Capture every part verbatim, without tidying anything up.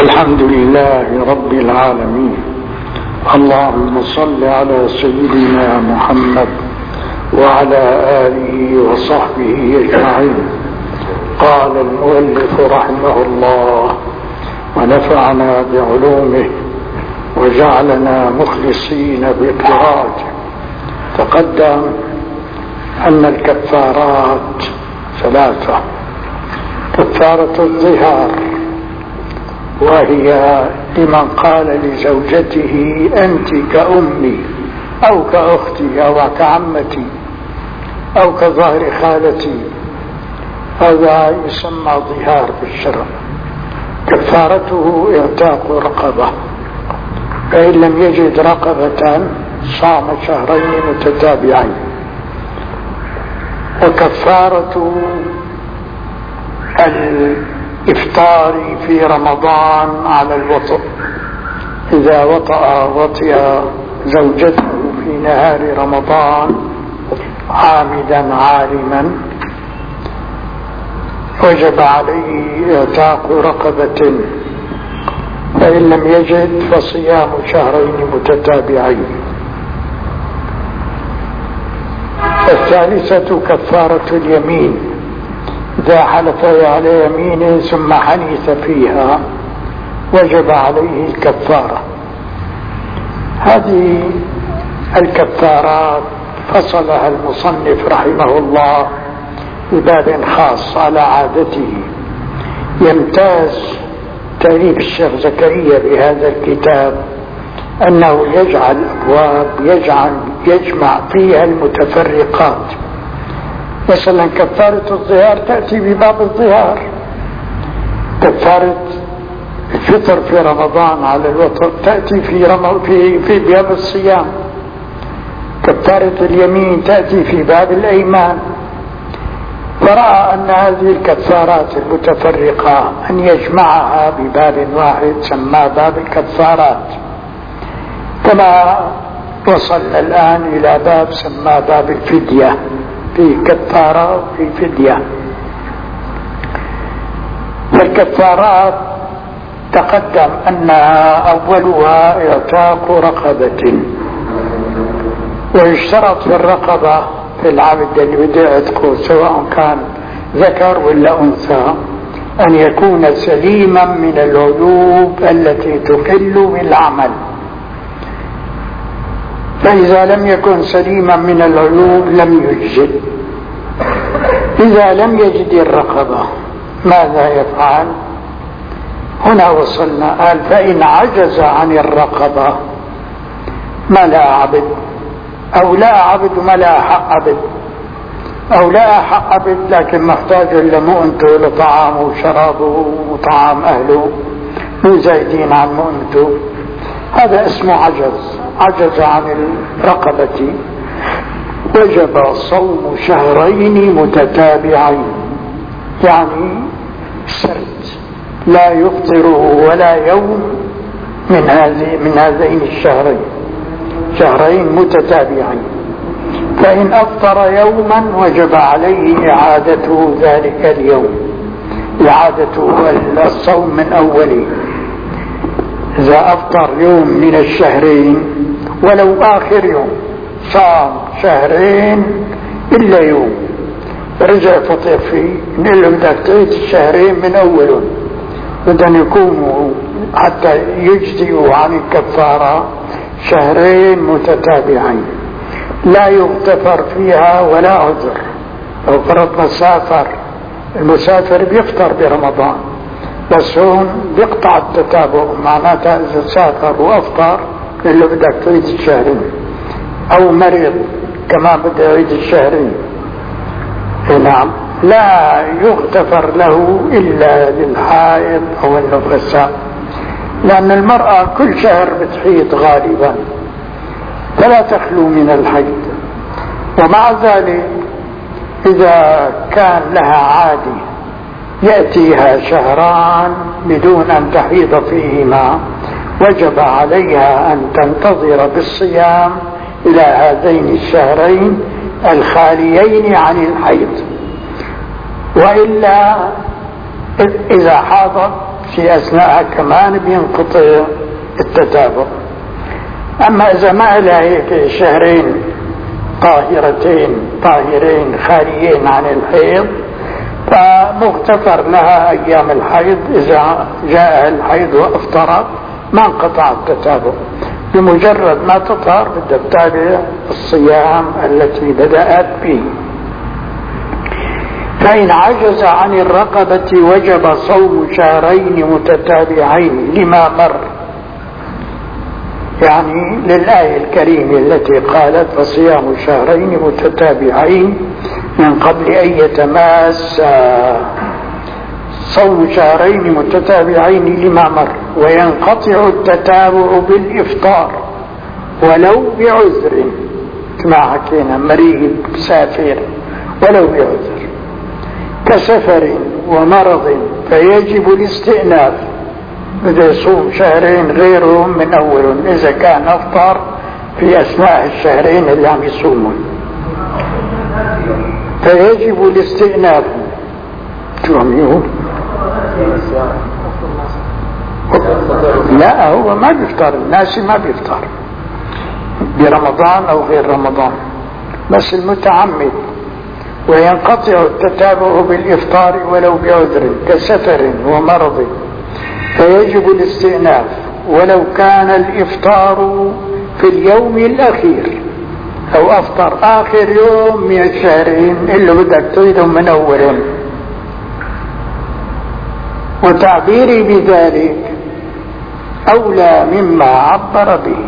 الحمد لله رب العالمين. اللهم صل على سيدنا محمد وعلى آله وصحبه أجمعين. قال المؤلف رحمه الله: ونفعنا بعلومه وجعلنا مخلصين بقراءته. تقدم أن الكفارات ثلاثة: كفارة الظهار، وهي لمن قال لزوجته أنت كأمي أو كأختي أو كعمتي أو كظهر خالتي، هذا يسمى ظهار بالشرع. كفارته اعتاق رقبة، فإن لم يجد رقبة صام شهرين متتابعين. وكفارة الإفطار في رمضان على الوطء، إذا وطأ وطئ زوجته في نهار رمضان عامدا عالما وجب عليه اعتاق رقبة، فإن لم يجد فصيام شهرين متتابعين. الثالثة كفارة اليمين، إذا حلف على يمينه ثم حنث فيها وجب عليه الكفارة. هذه الكفارات فصلها المصنف رحمه الله بباب خاص على عادته. يمتاز تأليف الشيخ زكريا بهذا الكتاب أنه يجعل أبواب يجعل يجمع فيها المتفرقات. مثلا كفارة الظهار تأتي بباب الظهار، كفارة الفطر في رمضان على الوطء تأتي في رمضان في في باب الصيام، كفارة اليمين تأتي في باب الأيمان. فرأى أن هذه الكفارات المتفرقة أن يجمعها بباب واحد سماه باب الكفارات، كما وصلنا الآن إلى باب سماه باب الفدية، في كفارة وفي فدية. فالكفارات تقدم أنها أولها اعتاق رقبة، ويشترط في الرقبة في العبد اللي بده يعتقه سواء كان ذكر ولا أنثى أن يكون سليما من العيوب التي تقل بالعمل. فإذا لم يكن سليما من العيوب لم يجد. إذا لم يجد الرقبة ماذا يفعل؟ هنا وصلنا قال: فإن عجز عن الرقبة ملا عبد، أو لا عبد ملا حق عبد، أو لا حق عبد لكن محتاج لمؤنته لطعامه وشرابه وطعام أهله مو زايدين عن مؤنته، هذا اسمه عجز. عجز عن الرقبة وجب صوم شهرين متتابعين، يعني سرد لا يفطره ولا يوم من هذه من هذين الشهرين، شهرين متتابعين. فإن أفطر يوما وجب عليه إعادته ذلك اليوم، إعادته الصوم من أوله. إذا أفطر يوم من الشهرين ولو آخر يوم صام شهرين إلا يوم رجع فطر فيه، نقول له بدك تعيد الشهرين من أولهم، بدأن يكونوا حتى يجزئوا عن الكفارة شهرين متتابعين لا يغتفر فيها ولا عذر. لو فرض مسافر، المسافر بيفطر برمضان بس هون بيقطع التتابع، معناتها إذا سافر وأفطر اللي بدك تعيد الشهرين، أو مريض كما بده يعيد الشهرين. نعم، لا يغتفر له إلا للحائض أو النفساء، لأن المرأة كل شهر بتحيض غالبا فلا تخلو من الحيض. ومع ذلك إذا كان لها عادي يأتيها شهران بدون أن تحيض فيهما وجب عليها أن تنتظر بالصيام إلى هذين الشهرين الخاليين عن الحيض، وإلا إذا حاضت في أثناءها كمان بينقطع التتابع. أما إذا ما لها هيك شهرين طاهرتين طاهرين خاليين عن الحيض فمغتفر لها أيام الحيض، إذا جاء الحيض وأفطرت ما انقطع التتابع، بمجرد ما تطهر بدها تتابع الصيام التي بدأت به. فإن عجز عن الرقبة وجب صوم شهرين متتابعين لما مر، يعني للآية الكريمة التي قالت فصيام شهرين متتابعين من قبل أن يتماسا، صوم شهرين متتابعين لما مر، وينقطع التتابع بالإفطار ولو بعذر، كما حكينا مريض مسافر ولو بعذر كسفر ومرض فيجب الاستئناف، بده يصوم شهرين غيرهم من أولهم إذا كان أفطر في أثناء الشهرين اللي عم يصومون، فيجب الاستئناف. شو عم يقول؟ لا هو ما بيفطر، الناس ما بيفطر برمضان أو غير رمضان، بس المتعمد. وينقطع التتابع بالإفطار ولو بعذر كسفر ومرض فيجب الاستئناف ولو كان الإفطار في اليوم الأخير، أو أفطر آخر يوم من الشهرين اللي بدك تعيدهم من أولهم. وتعبيري بذلك أولى مما عبر به،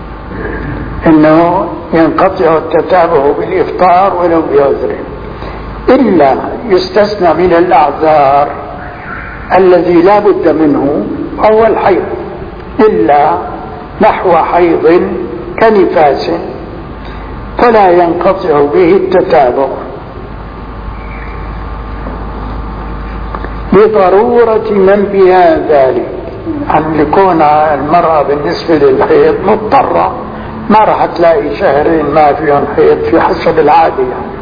إنه ينقطع التتابع بالإفطار ولو بعذر، إلا يستثنى من الأعذار الذي لا بد منه هو الحيض، إلا نحو حيض كنفاس فلا ينقطع به التتابع لضرورة من بها ذلك، أن يكون المرأة بالنسبة للحيض مضطرة، ما راح تلاقي شهرين ما فيهم حيض في حسب العادة يعني.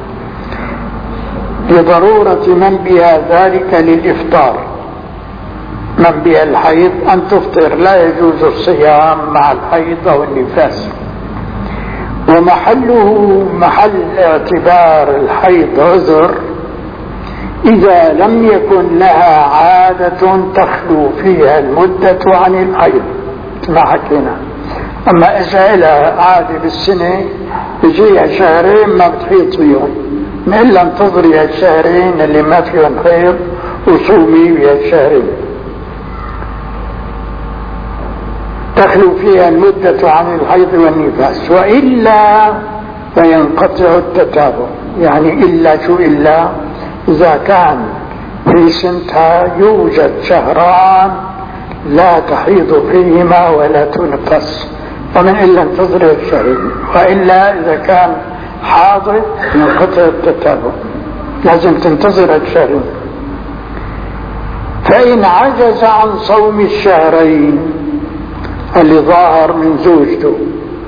لضرورة من بها ذلك للإفطار، من بها الحيض أن تفطر، لا يجوز الصيام مع الحيض أو النفاس. ومحله محل اعتبار الحيض عذر إذا لم يكن لها عادة تخلو فيها المدة عن الحيض كما حكينا. أما إذا لها عادة بالسنة يجيها شهرين ما بتحيض فيهم، إلا انتظري الشهرين اللي ما فيهم حيض وصومي بها الشهرين تخلو فيها المدة عن الحيض والنفاس. وإلا فينقطع التتابع، يعني إلا شو إلا إذا كان في سنتها يوجد شهران لا تحيض فيهما ولا تنقص، ومن إلا انتظر الشهرين. وإلا إذا كان حاضر ينقطع التتابع، لازم تنتظر الشهرين. فإن عجز عن صوم الشهرين اللي ظاهر من زوجته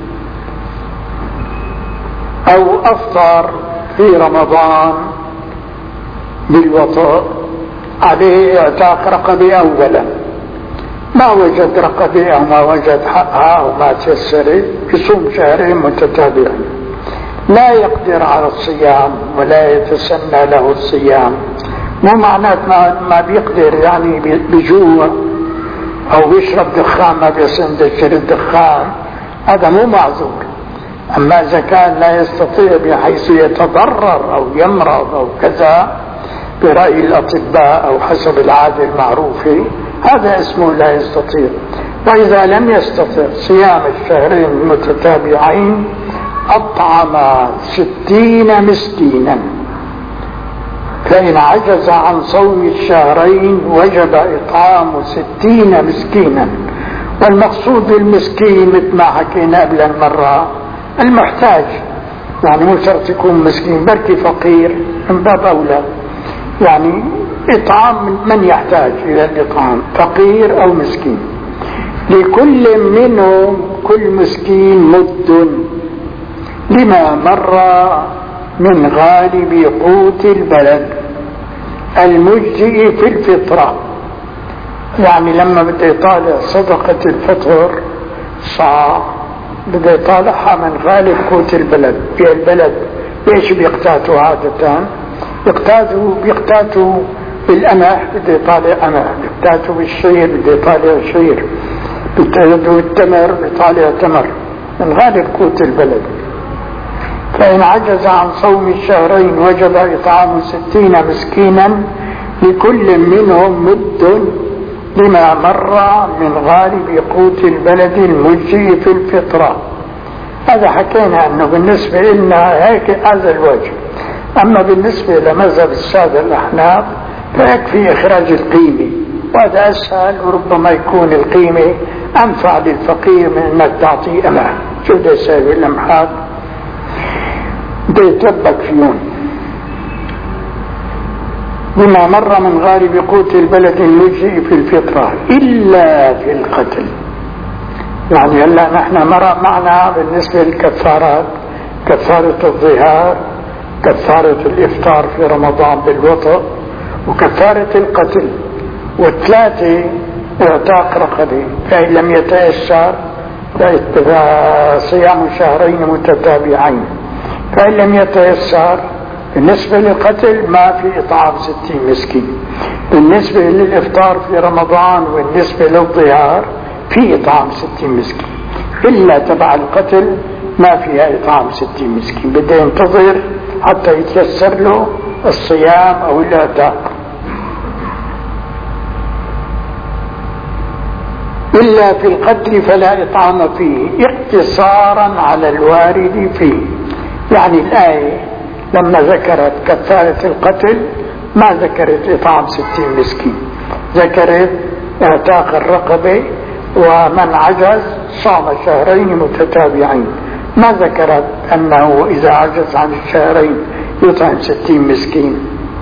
أو أفطر في رمضان بالوطء، عليه اعتاق رقبة أولا، ما وجد رقبة أو ما وجد حقها أو ما تيسر يصوم شهرين متتابعين، لا يقدر على الصيام ولا يتسنى له الصيام. مو معنات ما, ما بيقدر يعني بجوع أو بيشرب دخان ما بيصير الدخان، هذا مو معذور. أما إذا كان لا يستطيع بحيث يتضرر أو يمرض أو كذا برأي الأطباء أو حسب العادة المعروفة، هذا اسمه لا يستطيع. وإذا لم يستطع صيام الشهرين المتتابعين أطعم ستين مسكينا. فإن عجز عن صوم الشهرين وجب إطعام ستين مسكينا. والمقصود بالمسكين مثل ما حكينا قبل المرة المحتاج، يعني مو شرط يكون مسكين، بركي فقير من باب أولى، يعني إطعام من يحتاج إلى الإطعام، فقير أو مسكين. لكل منهم كل مسكين مد لما مر من غالب قوت البلد المجزئ في الفطرة. يعني لما بدي يطالع صدقة الفطر صاع بدي يطالعها من غالب قوت البلد. في البلد ايش بيقتاتوا عادة؟ بيقتاتوا بيقتاتوا بالقمح بدي يطالع قمح، بيقتاتوا بالشعير بدي يطالع شعير، بيقتاتوا بالتمر بيطالع تمر من غالب قوت البلد. فإن عجز عن صوم الشهرين وجب إطعام ستين مسكينا لكل منهم مد لما مر من غالب قوت البلد المجزي في الفطرة. هذا حكينا أنه بالنسبة لنا هيك هذا الوجه. أما بالنسبة لمذهب السادة الأحناف فيكفي إخراج القيمة، وهذا أسهل، وربما يكون القيمة أنفع للفقير من أنك تعطيه أمه. شو ده يساوي الأمحات ده يتلبك فيهم. بما مر من غالب قوت البلد المجزئ في الفطرة إلا في القتل. يعني هلا نحن مر معنا بالنسبة للكفارات كفارة الظهار، كفارة الإفطار في رمضان بالوطء، وكفارة القتل، والثلاثة اعتاق رقبة. فإن لم يتيسر صيام شهرين متتابعين. فإن لم يتيسر بالنسبة للقتل ما في إطعام ستين مسكين. بالنسبة للإفطار في رمضان والنسبة للظهار في إطعام ستين مسكين. إلا تبع القتل ما فيها إطعام ستين مسكين، بده ينتظر حتى يتيسر له الصيام أو الإعتاق. إلا في القتل فلا إطعام فيه اقتصارا على الوارد فيه. يعني الآية لما ذكرت كفارة القتل ما ذكرت إطعام ستين مسكين، ذكرت اعتاق الرقبة ومن عجز صام شهرين متتابعين. ما ذكرت أنه إذا عجز عن الشهرين يطعم ستين مسكين.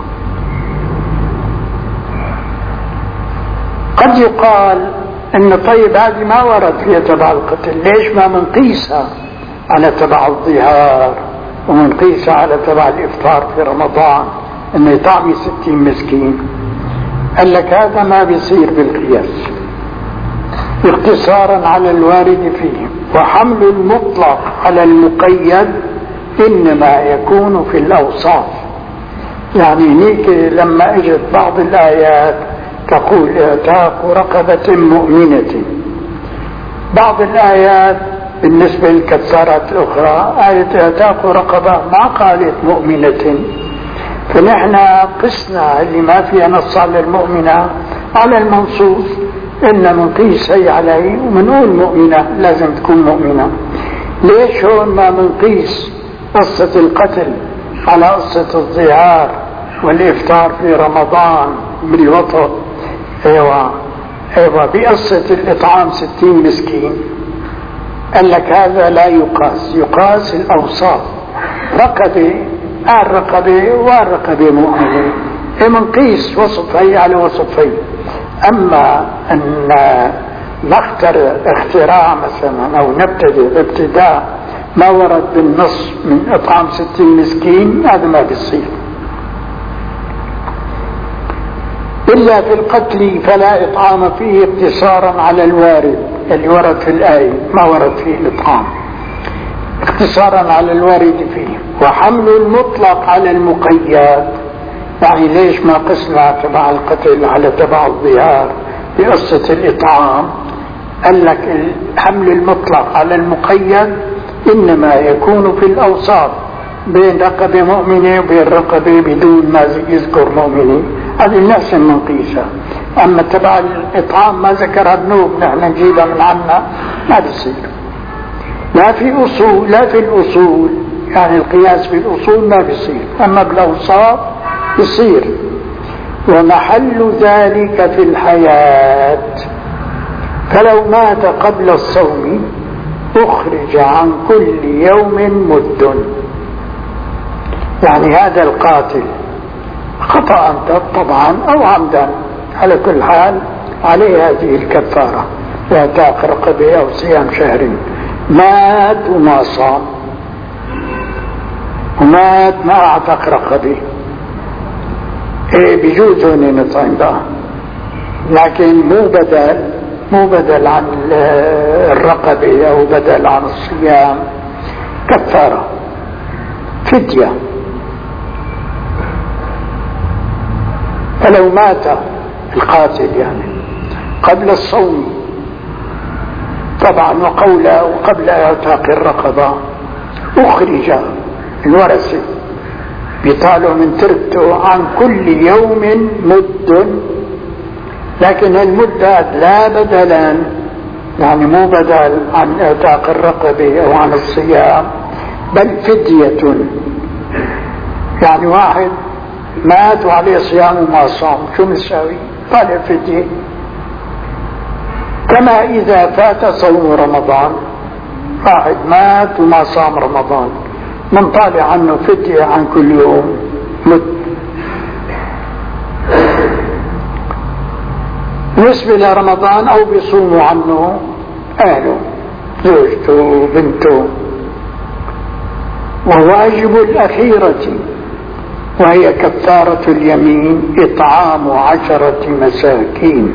قد يقال أن طيب هذه ما ورد فيها تبع القتل، ليش ما منقيسها على تبع الظهار ومنقيسها على تبع الإفطار في رمضان أنه يطعم ستين مسكين؟ قال لك هذا ما بيصير بالقياس، اقتصارا على الوارد فيه. وحمل المطلق على المقيد إنما يكون في الأوصاف. يعني هيك لما اجت بعض الآيات تقول اعتاق رقبة مؤمنة، بعض الآيات بالنسبة للكفارات الأخرى آية اعتاق رقبة ما قالت مؤمنة، فنحن قسنا اللي ما فيها نص على المؤمنة على المنصوص، إن منقيس هي عليه ومنقول مؤمنة لازم تكون مؤمنة. ليش هون ما منقيس قصة القتل على قصة الظهار والإفطار في رمضان بالوطء؟ ايوه ايوه بقصة الإطعام ستين مسكين. قال لك هذا لا يقاس، يقاس الأوصاف. رقبة الرقبة والرقبة مؤمنة منقيس وصفي على وصفي. أما أن نخترع اختراع مثلا أو نبتدئ ابتداء ما ورد بالنص من إطعام ستين مسكين هذا ما بيصير. إلا في القتل فلا إطعام فيه اقتصارا على الوارد اللي ورد في الآية، ما ورد فيه الإطعام، اقتصارا على الوارد فيه. وحمل المطلق على المقيد، يعني ليش ما قسنا تبع القتل على تبع الظهار بقصة الإطعام؟ قال لك الحمل المطلق على المقيد إنما يكون في الأوصاف، بين رقبة مؤمنة وبين رقبة بدون ما يذكر مؤمنة، هذه الناس المنقيسة. أما تبع الإطعام ما ذكر الذنوب نحن نجيبها من عنا ما بيصير. لا في أصول لا في الأصول، يعني القياس بالأصول ما بيصير، أما بالأوصاف يصير. ومحل ذلك في الحياة، فلو مات قبل الصوم أخرج عن كل يوم مد. يعني هذا القاتل خطأ طبعا أو عمدا، على كل حال عليه هذه الكفارة، اعتاق رقبة أو صيام شهرين. مات وما صام، ومات ما اعتق رقبه، ايه بيجوز هون نطعم بقى. لكن مو بدل مو بدل عن الرقبة أو بدل عن الصيام، كفارة فدية. فلو مات القاتل يعني قبل الصوم طبعا وقوله وقبل اعتاق الرقبة أخرج الورثة بيطالوا من تركته عن كل يوم مد، لكن المدة لا بدلا، يعني مو بدل عن اعتاق الرقبة أو عن الصيام، بل فدية. يعني واحد مات وعليه صيام وما صام، شو مساوي؟ طالع فدية. كما إذا فات صوم رمضان، واحد مات وما صام رمضان، من طالع عنه فدية عن كل يوم مد. بالنسبة لرمضان أو بيصوموا عنه أهله، زوجته بنته. وواجب الأخيرة وهي كفارة اليمين إطعام عشرة مساكين.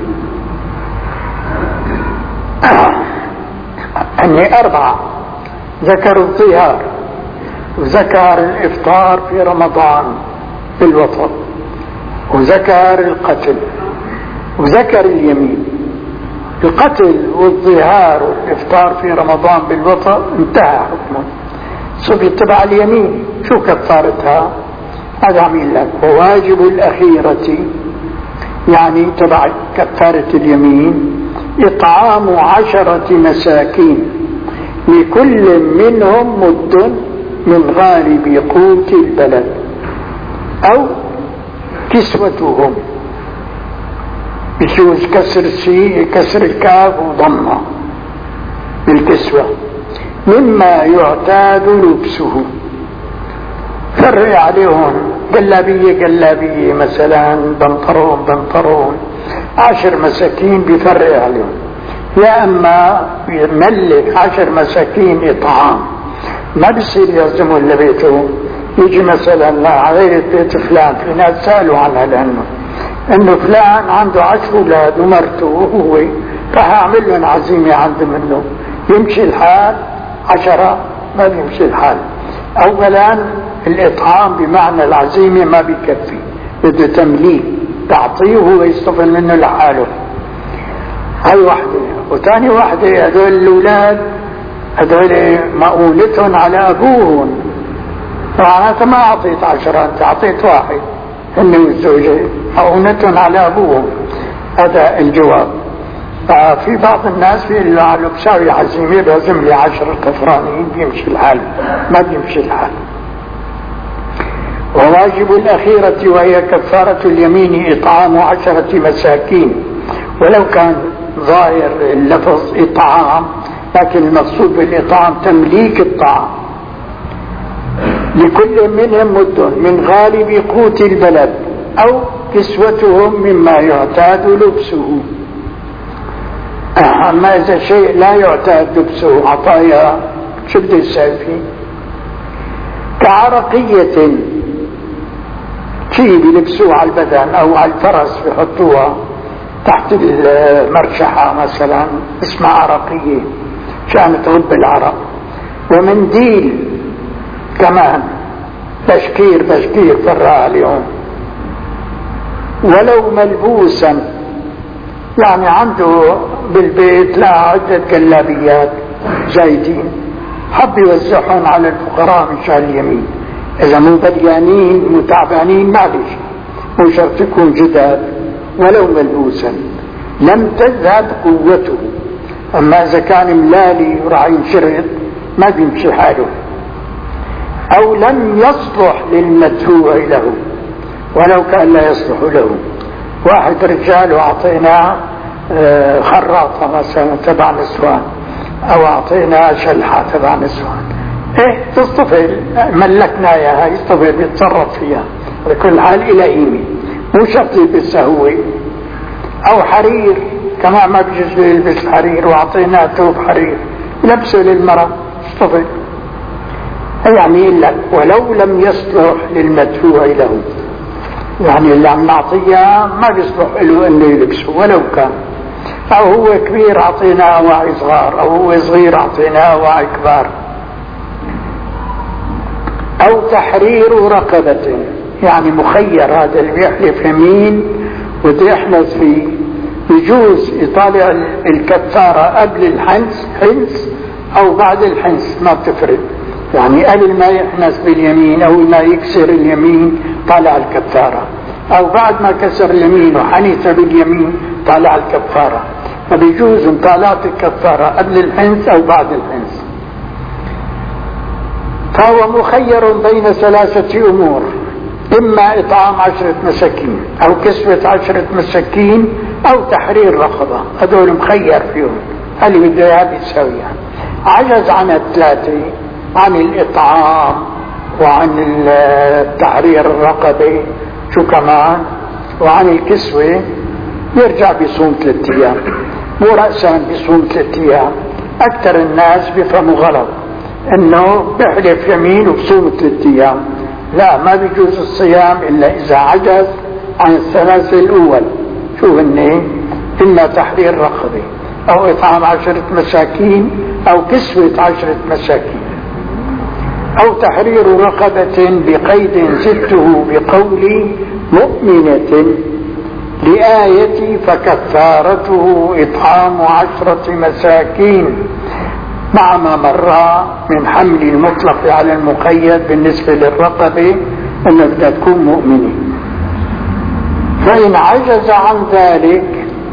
يعني أربعة، ذكر الظهار وذكر الإفطار في رمضان بالوطن وذكر القتل وذكر اليمين. القتل والظهار والإفطار في رمضان بالوطن انتهى حكمه، صفي تبع اليمين. شو كفارتها؟ هذا عميل لك. وواجب الأخيرة يعني تبع كفارة اليمين إطعام عشرة مساكين لكل منهم مد من غالب قوت البلد أو كسوتهم، بجوز كسر السي كسر الكاف وضمه بالكسوة، مما يعتاد لبسه. فرع عليهم قلابية قلابية مثلا، بنطرون بنطرون، عشر مساكين بيفرع عليهم. يا اما يملك عشر مساكين اطعام، ما بيصير يلزمه لبيته. يجي مثلا على بيت فلان، في ناس سالوا عنها لانه انه فلان عنده عشر اولاد ومرته وهو راح اعمل لهم عزيمه عنده منه، يمشي الحال؟ عشرة ما بيمشي الحال. اولا الاطعام بمعنى العزيمه ما بيكفي، بده تمليك، تعطيه وهو يستفل منه لحاله. هاي واحدة. وثاني واحدة هذول الأولاد هذول مؤونتهم على أبوهم، معناتها ما أعطيت عشرة، أنت أعطيت واحد، هن والزوجة مؤونتهم على أبوهم. هذا الجواب. ففي بعض الناس بيقول له بساوي عزيمة لازم لي عشر كفرانين، بيمشي الحال؟ ما بيمشي الحال. وواجب الأخيرة وهي كفارة اليمين إطعام عشرة مساكين، ولو كان ظاهر اللفظ إطعام لكن المقصود بالإطعام تمليك الطعام. لكل منهم مد من غالب قوت البلد أو كسوتهم مما يعتاد لبسه. أما إذا شيء لا يعتاد لبسه، عطايا، شو بده يساوي فيه؟ كعرقية، شيء بيلبسوه على البدن أو على الفرس بيحطوها تحت المرشحة مثلا، اسمها عرقية عشان تغب العرق. ومنديل كمان، بشكير بشكير فرها اليوم. ولو ملبوسا، يعني عنده بالبيت لا عدة جلابيات زايدين، حب يوزعهم على الفقراء مشان اليمين. إذا مو بديانين متعبانين معلش، مو شرط يكون جداد. ولو ملبوسا لم تذهب قوته. أما إذا كان ملالي وراح ينشرط ما بيمشي حاله. أو لم يصلح للمدفوع له، ولو كان لا يصلح له. واحد رجال وأعطيناه خراطة مثلا تبع نسوان، أو أعطيناه شلحة تبع نسوان، إيه تصطفل، ملكنا إياها، يصطفل يتصرف فيها بكل حال إلى قيمة، مو شرط يلبسها هو. أو حرير كما ما بيجوز يلبس حرير، وأعطيناه ثوب حرير لبسه للمرأة، اصطفل. يعني لك ولو لم يصلح للمدفوع له. يعني اللي عم نعطيه ما بيصلح له انه يلبسه ولو كان، او هو كبير اعطيناه واعي صغار، او هو صغير اعطيناه واعي كبار. او تحرير رقبة، يعني مخير هذا اللي بيحلف يمين وده يحنس فيه، يجوز يطالع الكفارة قبل الحنس حنس او بعد الحنس ما بتفرق، يعني قبل ما يحنس باليمين او ما يكسر اليمين طالع الكفارة، او بعد ما كسر اليمين وحنس باليمين طالع الكفارة. فبيجوز مطالعة الكفارة قبل الحنس او بعد الحنس. فهو مخير بين ثلاثة امور: اما اطعام عشرة مساكين، او كسوة عشرة مساكين، او تحرير رقبة. هذول مخير فيهم، اللي بده اياه بيساويها. عجز عن الثلاثة، عن الاطعام وعن تحرير الرقبة، شو كمان، وعن الكسوة، يرجع بيصوم ثلاثة ايام، مو رأسا بيصوم ثلاثة ايام. اكثر الناس بيفهموا غلط انه بيحلف يمين وبصوم ثلاثة ايام. لا، ما بيجوز الصيام الا اذا عجز عن الثلاثة الاول. شو هن؟ اما تحرير رقبة، او اطعام عشرة مساكين، او كسوة عشرة مساكين، او تحرير رقبة بقيد زدته بقولي مؤمنة لآية فكفارته اطعام عشرة مساكين، مع ما مر من حمل المطلق على المقيد بالنسبة للرقبة انه بدها تكون مؤمنة. فإن عجز عن ذلك،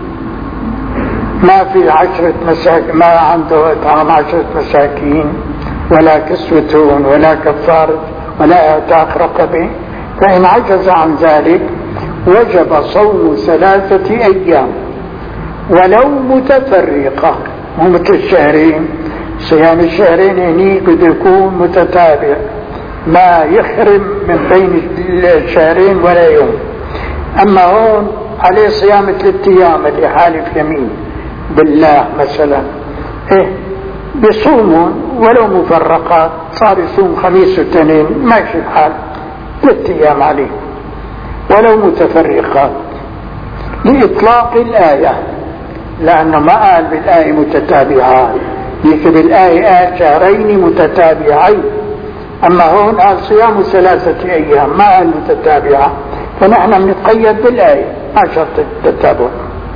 ما في عشرة مساكين، ما عنده اطعام عشرة مساكين ولا كسوتون ولا كفارة ولا اعتاق رقبة، فإن عجز عن ذلك وجب صوم ثلاثة أيام ولو متفرقة، مو مثل الشهرين. صيام الشهرين هني بده يكون متتابع، ما يخرم من بين الشهرين ولا يوم. أما هون عليه صيام ثلاثة أيام اللي حالف يمين بالله مثلا، إيه بيصومون ولو مفرقات، صار يصوم خميس واثنين ماشي الحال، ثلاثة أيام عليه ولو متفرقات، لإطلاق الآية، لأنه ما قال بالآية متتابعات، يكتب الآية قال شهرين متتابعين. أما هون قال صيام ثلاثة أيام، ما قال متتابعة، فنحن بنتقيد بالآية ما شرط التتابع.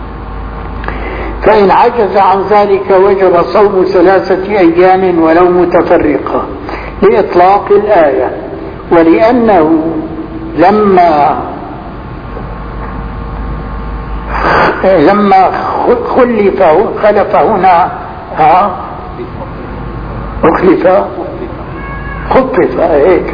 فإن عجز عن ذلك وجب صوم ثلاثة أيام ولو متفرقة، لإطلاق الآية، ولأنه لما لما خلف خلف هنا ها اخلف خفف هيك،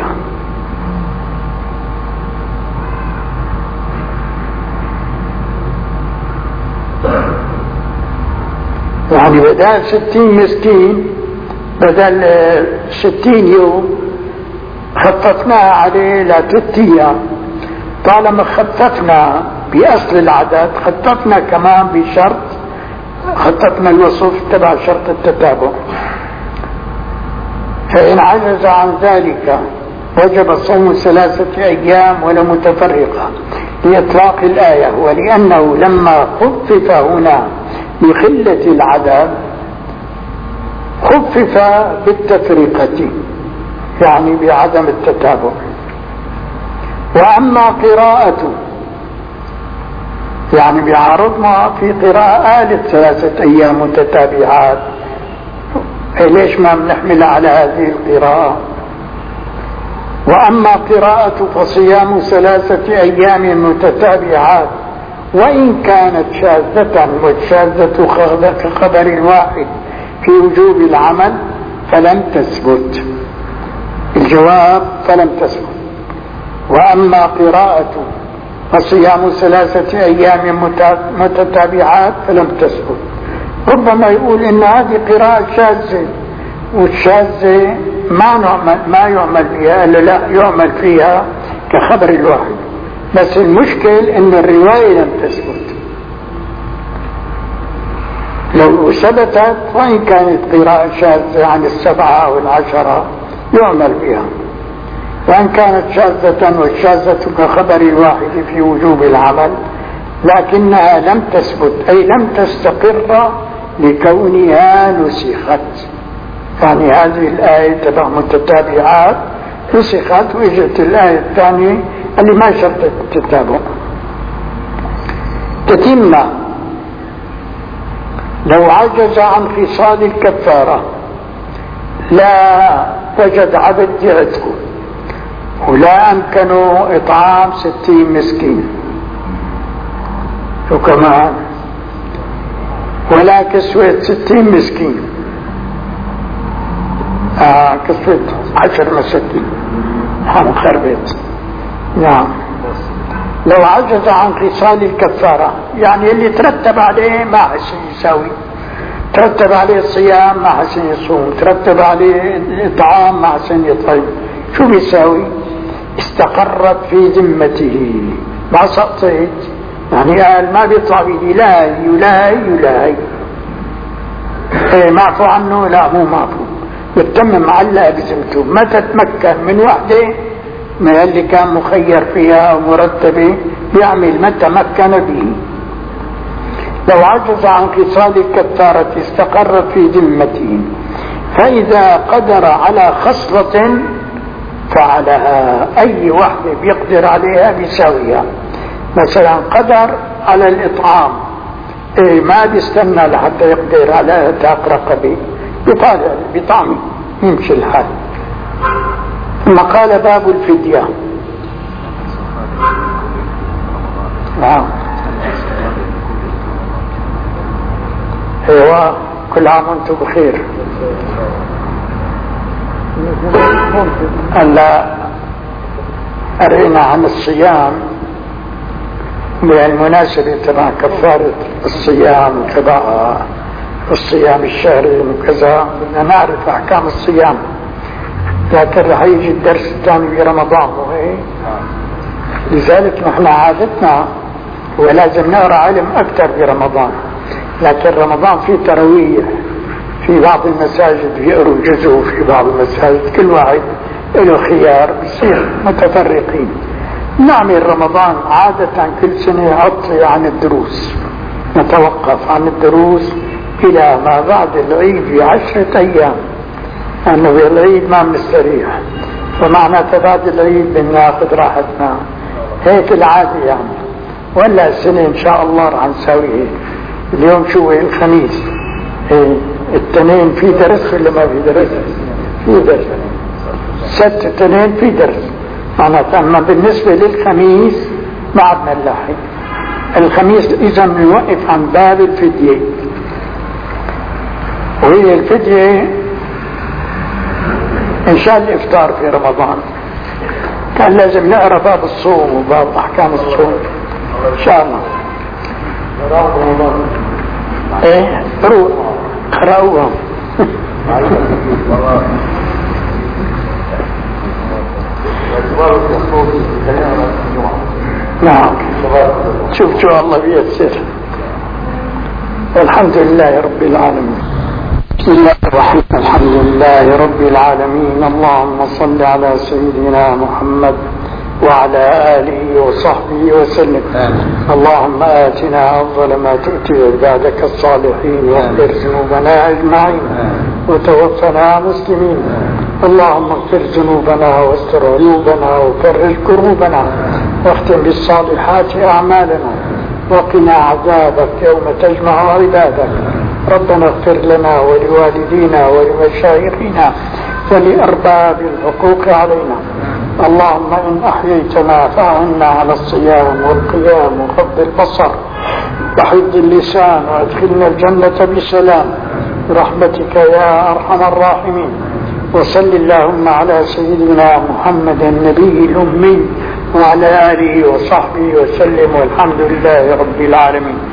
يعني بدل ستين مسكين، بدل ستين يوم خففناها عليه لثلاث ايام. طالما خففنا بأصل العدد، خففنا كمان بشرط، خففنا الوصف تبع شرط التتابع. فإن عجز عن ذلك وجب صوم ثلاثة أيام ولا متفرقة، لإطلاق الآية، ولأنه لما خفف هنا بقلة العدد خفف بالتفرقة، يعني بعدم التتابع. وأما قراءته، يعني بيعارضنا في قراءة آل ثلاثة أيام متتابعات، ليش ما بنحمل على هذه القراءة؟ وأما قراءة فصيام ثلاثة أيام متتابعات وإن كانت شاذة، والشاذة كخبر الواحد في وجوب العمل فلم تثبت. الجواب فلم تثبت. وأما قراءة فصيام ثلاثة أيام متتابعات فلم تثبت. ربما يقول إن هذه قراءة شاذة، والشاذة ما نعمل ما يعمل فيها، إلا لا يعمل فيها كخبر الواحد، بس المشكل إن الرواية لم تثبت. لو ثبتت وإن كانت قراءة شاذة عن السبعة أو العشرة يعمل بها. وإن كانت شاذة، والشاذة كخبر الواحد في وجوب العمل، لكنها لم تثبت أي لم تستقر لكونها نسخت. يعني هذه الآية تبع متتابعات نسخت، وإجت الآية الثانية اللي ما شرطت التتابع. تتمة: لو عجز عن خصال الكفارة لا وجد عبد يعتقه، ولا أمكنه إطعام ستين مسكين وكمان ولا كسوة ستين مسكين، آه كسوة عشر مساكين هم خربت. نعم. لو عجز عن خصال الكفارة، يعني اللي ترتب عليه ما حسن يساوي، ترتب عليه الصيام ما حسن يصوم، ترتب عليه الإطعام ما حسن يطعم، شو بيساوي؟ استقرت في ذمته ما سقطت، يعني قال ما بيطلع بيدي لا يلاهي يلاهي ايه معفو عنه، لا مو معفو، يتم معلقة بذمته. متى تمكن من وحده من اللي كان مخير فيها أو مرتبه يعمل ما تمكن به. لو عجز عن خصال الكفارة استقرت في ذمته، فإذا قدر على خصلة فعلها، أي واحدة بيقدر عليها بيساويها. مثلا قدر على الإطعام، إيه ما بيستنى لحتى يقدر على إتاق رقبه، بطالع بطعمه يمشي الحال. ثم قال باب الفدية. نعم. ايوه كل عام وانتم بخير. هلا أرينا عن الصيام بالمناسبة تبع كفارة الصيام تبع الصيام الشهري وكذا، بدنا نعرف أحكام الصيام، لكن رح يجي الدرس الثاني في رمضان وهيك. لذلك نحن عادتنا ولازم نقرأ علم أكثر في رمضان، لكن رمضان في تراويح، في بعض المساجد بيقروا جزء، وفي بعض المساجد كل واحد له خيار، بصير متفرقين. نعمل رمضان عادة كل سنة عطلة عن الدروس، نتوقف عن الدروس إلى ما بعد العيد بعشرة أيام، لأنه في العيد ما بنستريح، فمعنى بعد العيد بناخذ راحتنا، هيك العادة يعني. ولا السنة إن شاء الله رح نساوي هيك. اليوم شو الخميس، إيه التنين في درس ولا ما في درس؟ في درس. ست التنين في درس معناتها. أما بالنسبة للخميس ما عدنا نلاحق الخميس، إذا بنوقف عن باب الفدية. وهي الفدية إن شاء الإفطار في رمضان. كان لازم نقرأ باب الصوم وباب أحكام الصوم إن شاء الله. إيه روح اقرأوهم. نعم. شوف شو الله بيسر. الحمد لله رب العالمين. بسم الله الرحمن الرحيم. الحمد لله رب العالمين. اللهم صل على سيدنا محمد وعلى آله وصحبه وسلم. اللهم آتنا أفضل ما تؤتي عبادك الصالحين، واغفر ذنوبنا أجمعين، وتوفنا مسلمين. اللهم اغفر ذنوبنا واستر عيوبنا وفرج كروبنا، واختم بالصالحات أعمالنا، وقنا عذابك يوم تجمع عبادك. ربنا اغفر لنا ولوالدينا ولمشايخنا ولأرباب الحقوق علينا. اللهم إن أحييتنا فأعنا على الصيام والقيام وغض البصر وحفظ اللسان، وأدخلنا الجنة بسلام برحمتك يا أرحم الراحمين. وصل اللهم على سيدنا محمد النبي الأمي وعلى آله وصحبه وسلم، والحمد لله رب العالمين.